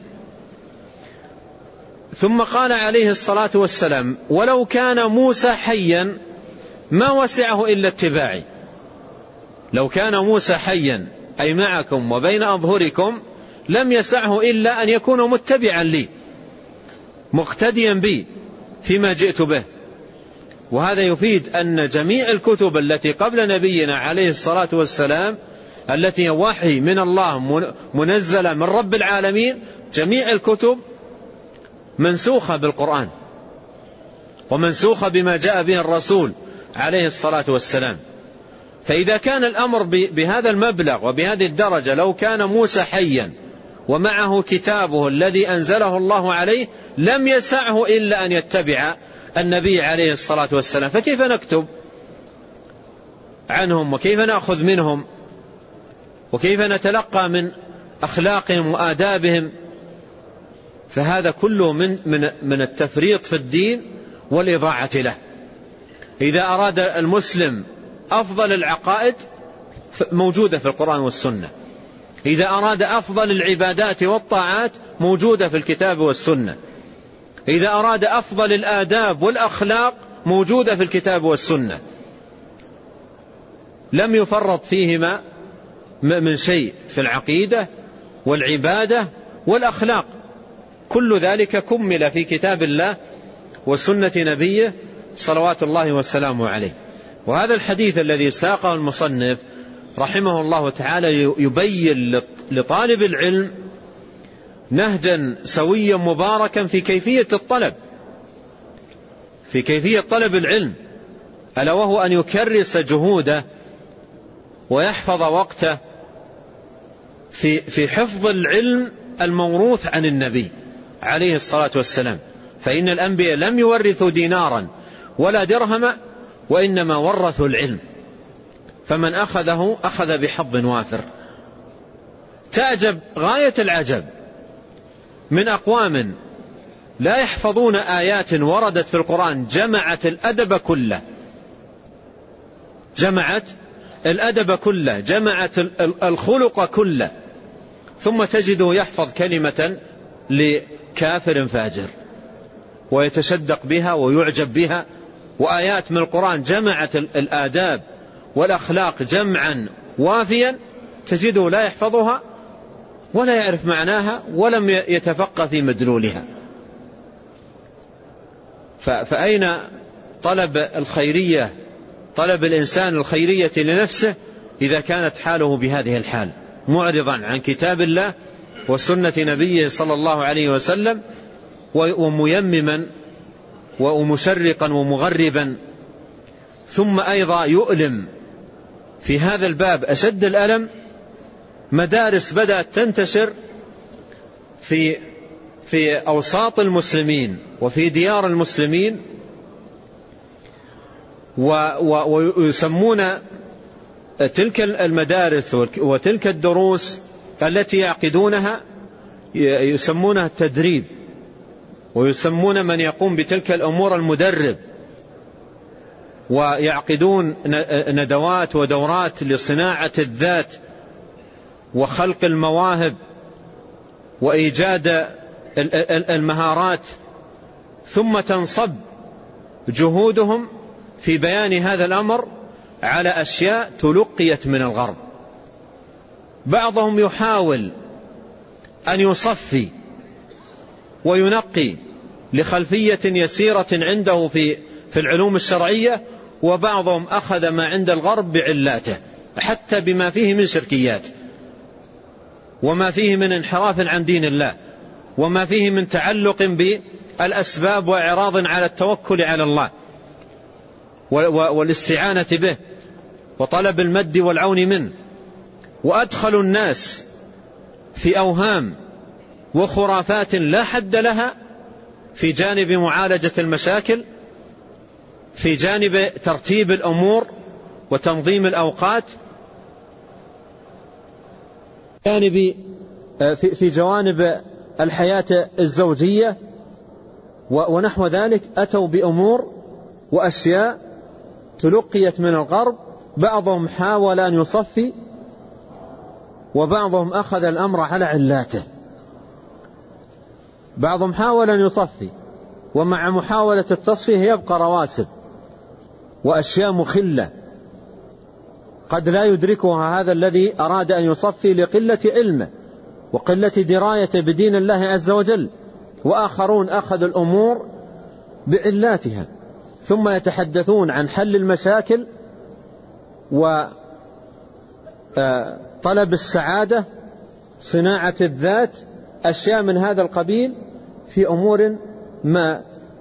ثم قال عليه الصلاة والسلام ولو كان موسى حيا ما وسعه إلا اتباعي. لو كان موسى حيا أي معكم وبين أظهركم لم يسعه إلا أن يكون متبعا لي مقتديا بي فيما جئت به. وهذا يفيد أن جميع الكتب التي قبل نبينا عليه الصلاة والسلام التي هي وحي من الله منزلة من رب العالمين، جميع الكتب منسوخة بالقرآن ومنسوخة بما جاء به الرسول عليه الصلاة والسلام. فإذا كان الأمر بهذا المبلغ وبهذه الدرجة، لو كان موسى حيا ومعه كتابه الذي أنزله الله عليه لم يسعه إلا أن يتبع النبي عليه الصلاة والسلام، فكيف نكتب عنهم وكيف نأخذ منهم وكيف نتلقى من أخلاقهم وآدابهم؟ فهذا كله من التفريط في الدين والإضاعة له. إذا أراد المسلم أفضل العقائد موجودة في القرآن والسنة، إذا أراد أفضل العبادات والطاعات موجودة في الكتاب والسنة، إذا أراد أفضل الآداب والأخلاق موجودة في الكتاب والسنة، لم يفرط فيهما من شيء في العقيدة والعبادة والأخلاق. كل ذلك كمل في كتاب الله وسنة نبيه صلوات الله وسلامه عليه. وهذا الحديث الذي ساقه المصنف رحمه الله تعالى يبين لطالب العلم نهجا سويا مباركا في كيفية الطلب، في كيفية طلب العلم، ألا وهو أن يكرس جهوده ويحفظ وقته في حفظ العلم الموروث عن النبي عليه الصلاة والسلام. فإن الأنبياء لم يورثوا دينارا ولا درهما، وإنما ورثوا العلم، فمن أخذه أخذ بحظ وافر. تعجب غاية العجب من أقوام لا يحفظون آيات وردت في القرآن جمعت الأدب كله، جمعت الأدب كله، جمعت الخلق كله، ثم تجده يحفظ كلمة لكافر فاجر ويتشدق بها ويعجب بها. وآيات من القرآن جمعت الآداب والأخلاق جمعا وافيا تجده لا يحفظها ولا يعرف معناها ولم يتفقه في مدلولها. فأين طلب الخيرية، طلب الإنسان الخيرية لنفسه إذا كانت حاله بهذه الحال، معرضا عن كتاب الله وسنة نبيه صلى الله عليه وسلم، وميمما ومشرقا ومغربا. ثم أيضا يؤلم في هذا الباب أشد الألم مدارس بدأت تنتشر في أوساط المسلمين وفي ديار المسلمين ويسمون تلك المدارس وتلك الدروس التي يعقدونها يسمونها التدريب، ويسمون من يقوم بتلك الأمور المدرب، ويعقدون ندوات ودورات لصناعة الذات وخلق المواهب وإيجاد المهارات، ثم تنصب جهودهم في بيان هذا الأمر على أشياء تلقيت من الغرب. بعضهم يحاول أن يصفي وينقي لخلفية يسيرة عنده في العلوم الشرعية، وبعضهم أخذ ما عند الغرب بعلاته حتى بما فيه من شركيات، وما فيه من انحراف عن دين الله، وما فيه من تعلق بالأسباب وإعراض على التوكل على الله والاستعانة به وطلب المد والعون منه. وأدخلوا الناس في أوهام وخرافات لا حد لها في جانب معالجة المشاكل، في جانب ترتيب الأمور وتنظيم الأوقات، في جوانب الحياة الزوجية ونحو ذلك. أتوا بأمور وأشياء تلقيت من الغرب، بعضهم حاول أن يصفي وبعضهم أخذ الأمر على علاته. بعضهم حاول أن يصفي، ومع محاولة التصفية يبقى رواسب وأشياء مخلة قد لا يدركها هذا الذي أراد أن يصفي لقلة علمه وقلة درايته بدين الله عز وجل. وآخرون أخذوا الأمور بعلاتها، ثم يتحدثون عن حل المشاكل وطلب السعادة، صناعة الذات، أشياء من هذا القبيل، في أمور ما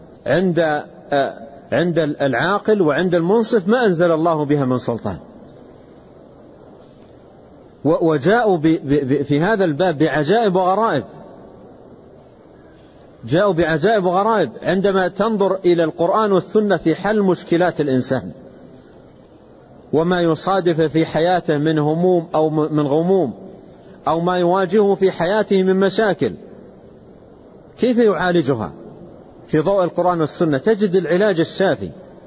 عند العاقل وعند المنصف ما أنزل الله بها من سلطان. وجاءوا في هذا الباب بعجائب وغرائب، جاءوا بعجائب وغرائب عندما تنظر إلى القرآن والسنة في حل مشكلات الإنسان وما يصادف في حياته من هموم أو من غموم أو ما يواجهه في حياته من مشاكل، كيف يعالجها في ضوء القرآن والسنة؟ تجد العلاج الشافي،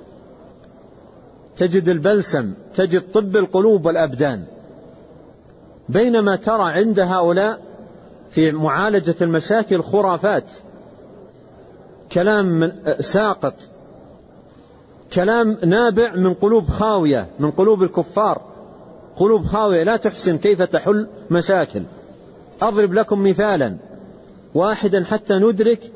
تجد البلسم، تجد طب القلوب والأبدان. بينما ترى عند هؤلاء في معالجة المشاكل خرافات، كلام ساقط، كلام نابع من قلوب خاوية، من قلوب الكفار، قلوب خاوية لا تحسن كيف تحل مشاكل. أضرب لكم مثالا واحدا حتى ندرك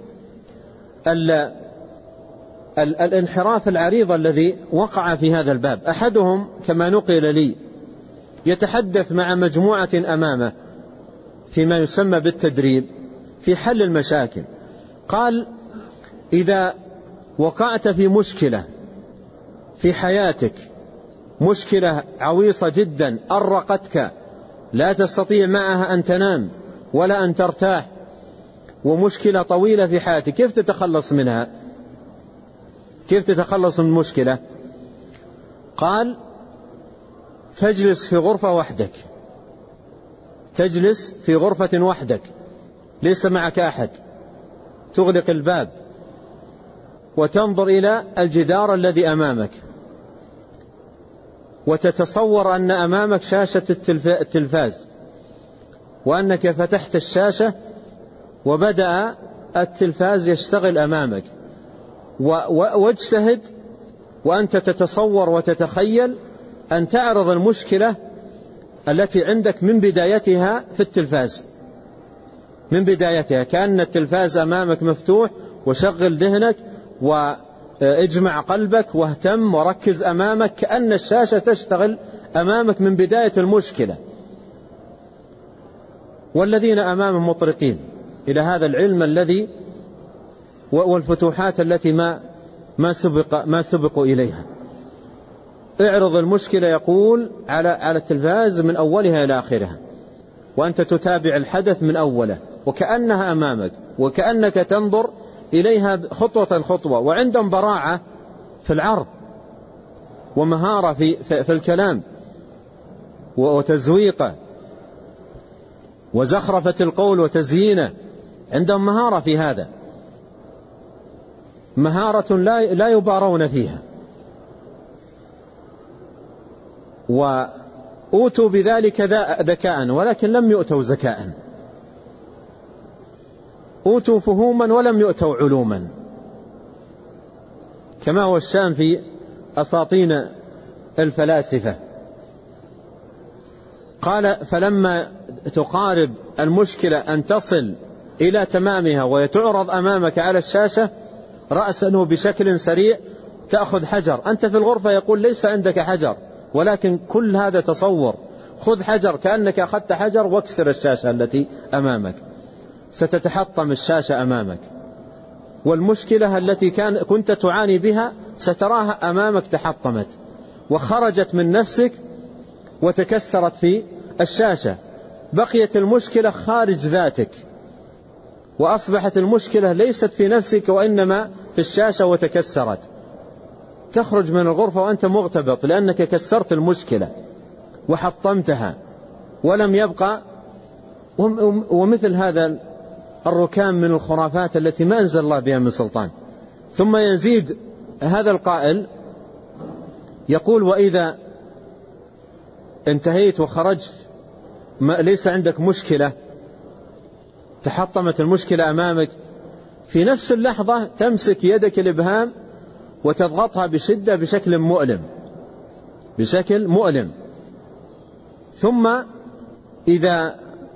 الانحراف العريض الذي وقع في هذا الباب. أحدهم كما نقل لي يتحدث مع مجموعة أمامه فيما يسمى بالتدريب في حل المشاكل، قال: إذا وقعت في مشكلة في حياتك، مشكلة عويصة جدا أرقتك لا تستطيع معها أن تنام ولا أن ترتاح، ومشكلة طويلة في حياتك، كيف تتخلص منها؟ كيف تتخلص من المشكلة؟ قال: تجلس في غرفة وحدك، تجلس في غرفة وحدك ليس معك أحد، تغلق الباب وتنظر إلى الجدار الذي أمامك، وتتصور أن أمامك شاشة التلفاز، وأنك فتحت الشاشة وبدأ التلفاز يشتغل أمامك، واجتهد وأنت تتصور وتتخيل أن تعرض المشكلة التي عندك من بدايتها في التلفاز، من بدايتها كأن التلفاز أمامك مفتوح، وشغل ذهنك واجمع قلبك واهتم وركز أمامك، كأن الشاشة تشتغل أمامك من بداية المشكلة. والذين أمامهم مطرقين إلى هذا العلم الذي والفتوحات التي ما سبقوا إليها. اعرض المشكلة يقول على التلفاز من أولها إلى آخرها، وأنت تتابع الحدث من أوله وكأنها أمامك، وكأنك تنظر إليها خطوة خطوة، وعندهم براعة في العرض، ومهارة في الكلام وتزويقه وزخرفة القول وتزيينه، عندهم مهارة في هذا، مهارة لا يبارون فيها. وأوتوا بذلك ذكاء ولكن لم يؤتوا ذكاء، أوتوا فهوما ولم يؤتوا علوما، كما هو الشأن في أساطين الفلاسفة. قال: فلما تقارب المشكلة أن تصل إلى تمامها ويتعرض أمامك على الشاشة رأسا وبشكل سريع، تأخذ حجر، أنت في الغرفة يقول ليس عندك حجر، ولكن كل هذا تصور، خذ حجر كأنك أخذت حجر واكسر الشاشة التي أمامك، ستتحطم الشاشة أمامك، والمشكلة التي كنت تعاني بها ستراها أمامك تحطمت وخرجت من نفسك وتكسرت في الشاشة، بقيت المشكلة خارج ذاتك، وأصبحت المشكلة ليست في نفسك وإنما في الشاشة وتكسرت. تخرج من الغرفة وأنت مغتبط لأنك كسرت المشكلة وحطمتها ولم يبقى. ومثل هذا الركام من الخرافات التي ما أنزل الله بها من سلطان. ثم يزيد هذا القائل يقول: وإذا انتهيت وخرجت ليس عندك مشكلة، تحطمت المشكلة أمامك، في نفس اللحظة تمسك يدك الإبهام وتضغطها بشدة بشكل مؤلم. ثم إذا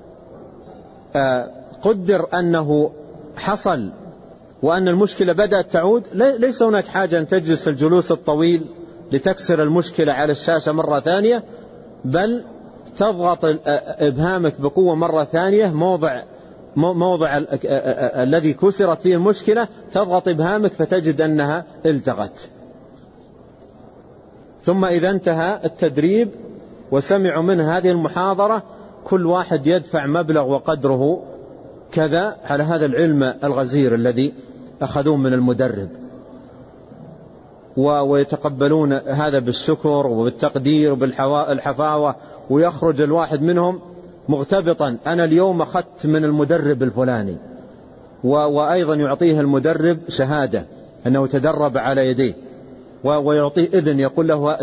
قدر أنه حصل وأن المشكلة بدأت تعود، ليس هناك حاجة أن تجلس الجلوس الطويل لتكسر المشكلة على الشاشة مرة ثانية، بل تضغط إبهامك بقوة مرة ثانية موضع الذي كسرت فيه المشكلة، تضغط إبهامك فتجد أنها التغت. ثم إذا انتهى التدريب وسمعوا منه هذه المحاضرة، كل واحد يدفع مبلغ وقدره كذا على هذا العلم الغزير الذي أخذوه من المدرب، ويتقبلون هذا بالشكر وبالتقدير وبالحفاوة، ويخرج الواحد منهم مغتبطا: أنا اليوم أخذت من المدرب الفلاني، وأيضا يعطيه المدرب شهادة أنه تدرب على يديه، ويعطيه إذن يقول له: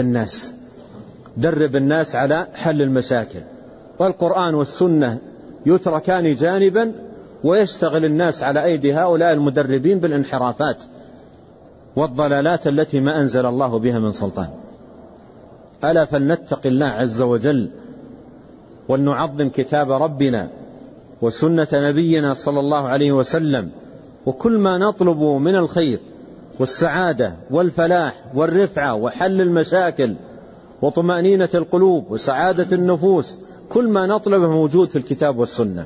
درب الناس على حل المشاكل. والقرآن والسنة يتركان جانبا ويشتغل الناس على أيدي هؤلاء المدربين بالانحرافات والضلالات التي ما أنزل الله بها من سلطان. ألا فلنتق الله عز وجل ولنعظم كتاب ربنا وسنة نبينا صلى الله عليه وسلم، وكل ما نطلب من الخير والسعادة والفلاح والرفعة وحل المشاكل وطمأنينة القلوب وسعادة النفوس، كل ما نطلبه موجود في الكتاب والسنة.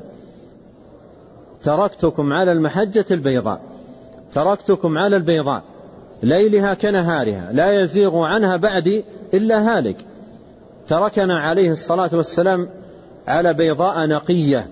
تركتكم على المحجة البيضاء، تركتكم على البيضاء ليلها كنهارها لا يزيغ عنها بعدي إلا هالك. تركنا عليه الصلاة والسلام على بيضاء نقية،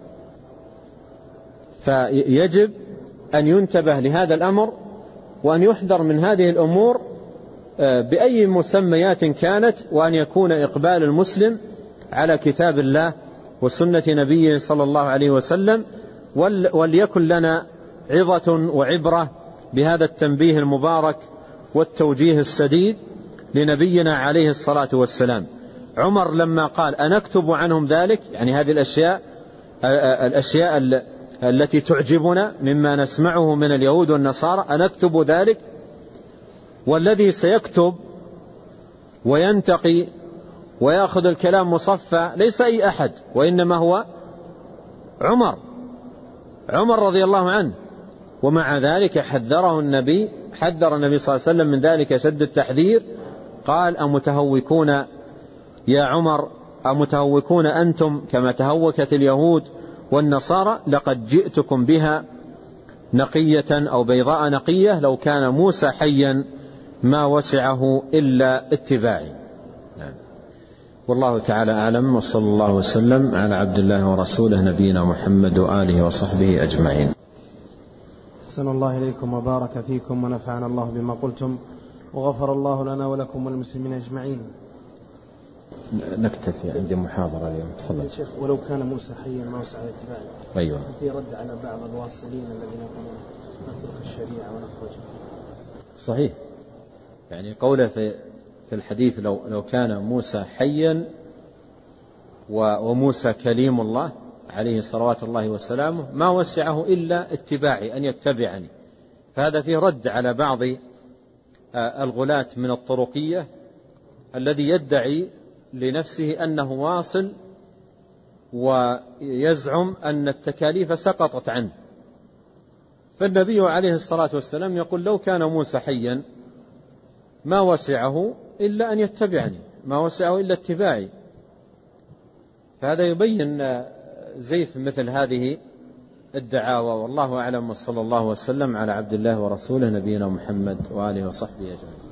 فيجب أن ينتبه لهذا الأمر وأن يحذر من هذه الأمور بأي مسميات كانت، وأن يكون إقبال المسلم على كتاب الله وسنة نبيه صلى الله عليه وسلم. وليكن لنا عظة وعبرة بهذا التنبيه المبارك والتوجيه السديد لنبينا عليه الصلاة والسلام. عمر لما قال: أنكتب عنهم ذلك، يعني هذه الأشياء التي تعجبنا مما نسمعه من اليهود والنصارى، أنكتب ذلك؟ والذي سيكتب وينتقي ويأخذ الكلام مصفى ليس أي أحد، وإنما هو عمر رضي الله عنه. ومع ذلك حذر النبي صلى الله عليه وسلم من ذلك شد التحذير. قال: أمتهوكون يا عمر، أمتهوكون أنتم كما تهوكت اليهود والنصارى؟ لقد جئتكم بها نقية أو بيضاء نقية، لو كان موسى حيا ما وسعه إلا اتباعي. والله تعالى أعلم، وصلى الله وسلم على عبد الله ورسوله نبينا محمد وآله وصحبه أجمعين. أحسن الله إليكم وبارك فيكم ونفعنا الله بما قلتم، وغفر الله لنا ولكم والمسلمين أجمعين. نكتفي عندي محاضرة اليوم. تفضل شيخ. ولو كان موسى حيا ما وسع اتباعه. أيوة. في رد على بعض الواصلين الذين يقولون نترك الشريعة ونخرج. صحيح، يعني قوله في الحديث لو كان موسى حيا وموسى كليم الله عليه صلوات الله وسلامه ما وسعه إلا اتباعي، أن يتبعني. فهذا فيه رد على بعض الغلاة من الطرقية الذي يدعي لنفسه أنه واصل ويزعم أن التكاليف سقطت عنه. فالنبي عليه الصلاة والسلام يقول لو كان موسى حيا ما وسعه إلا أن يتبعني، ما وسعه إلا اتباعي. فهذا يبين زيف مثل هذه الدعاوى. والله أعلم، وصلى الله وسلم على عبد الله ورسوله نبينا محمد وآله وصحبه أجمعين.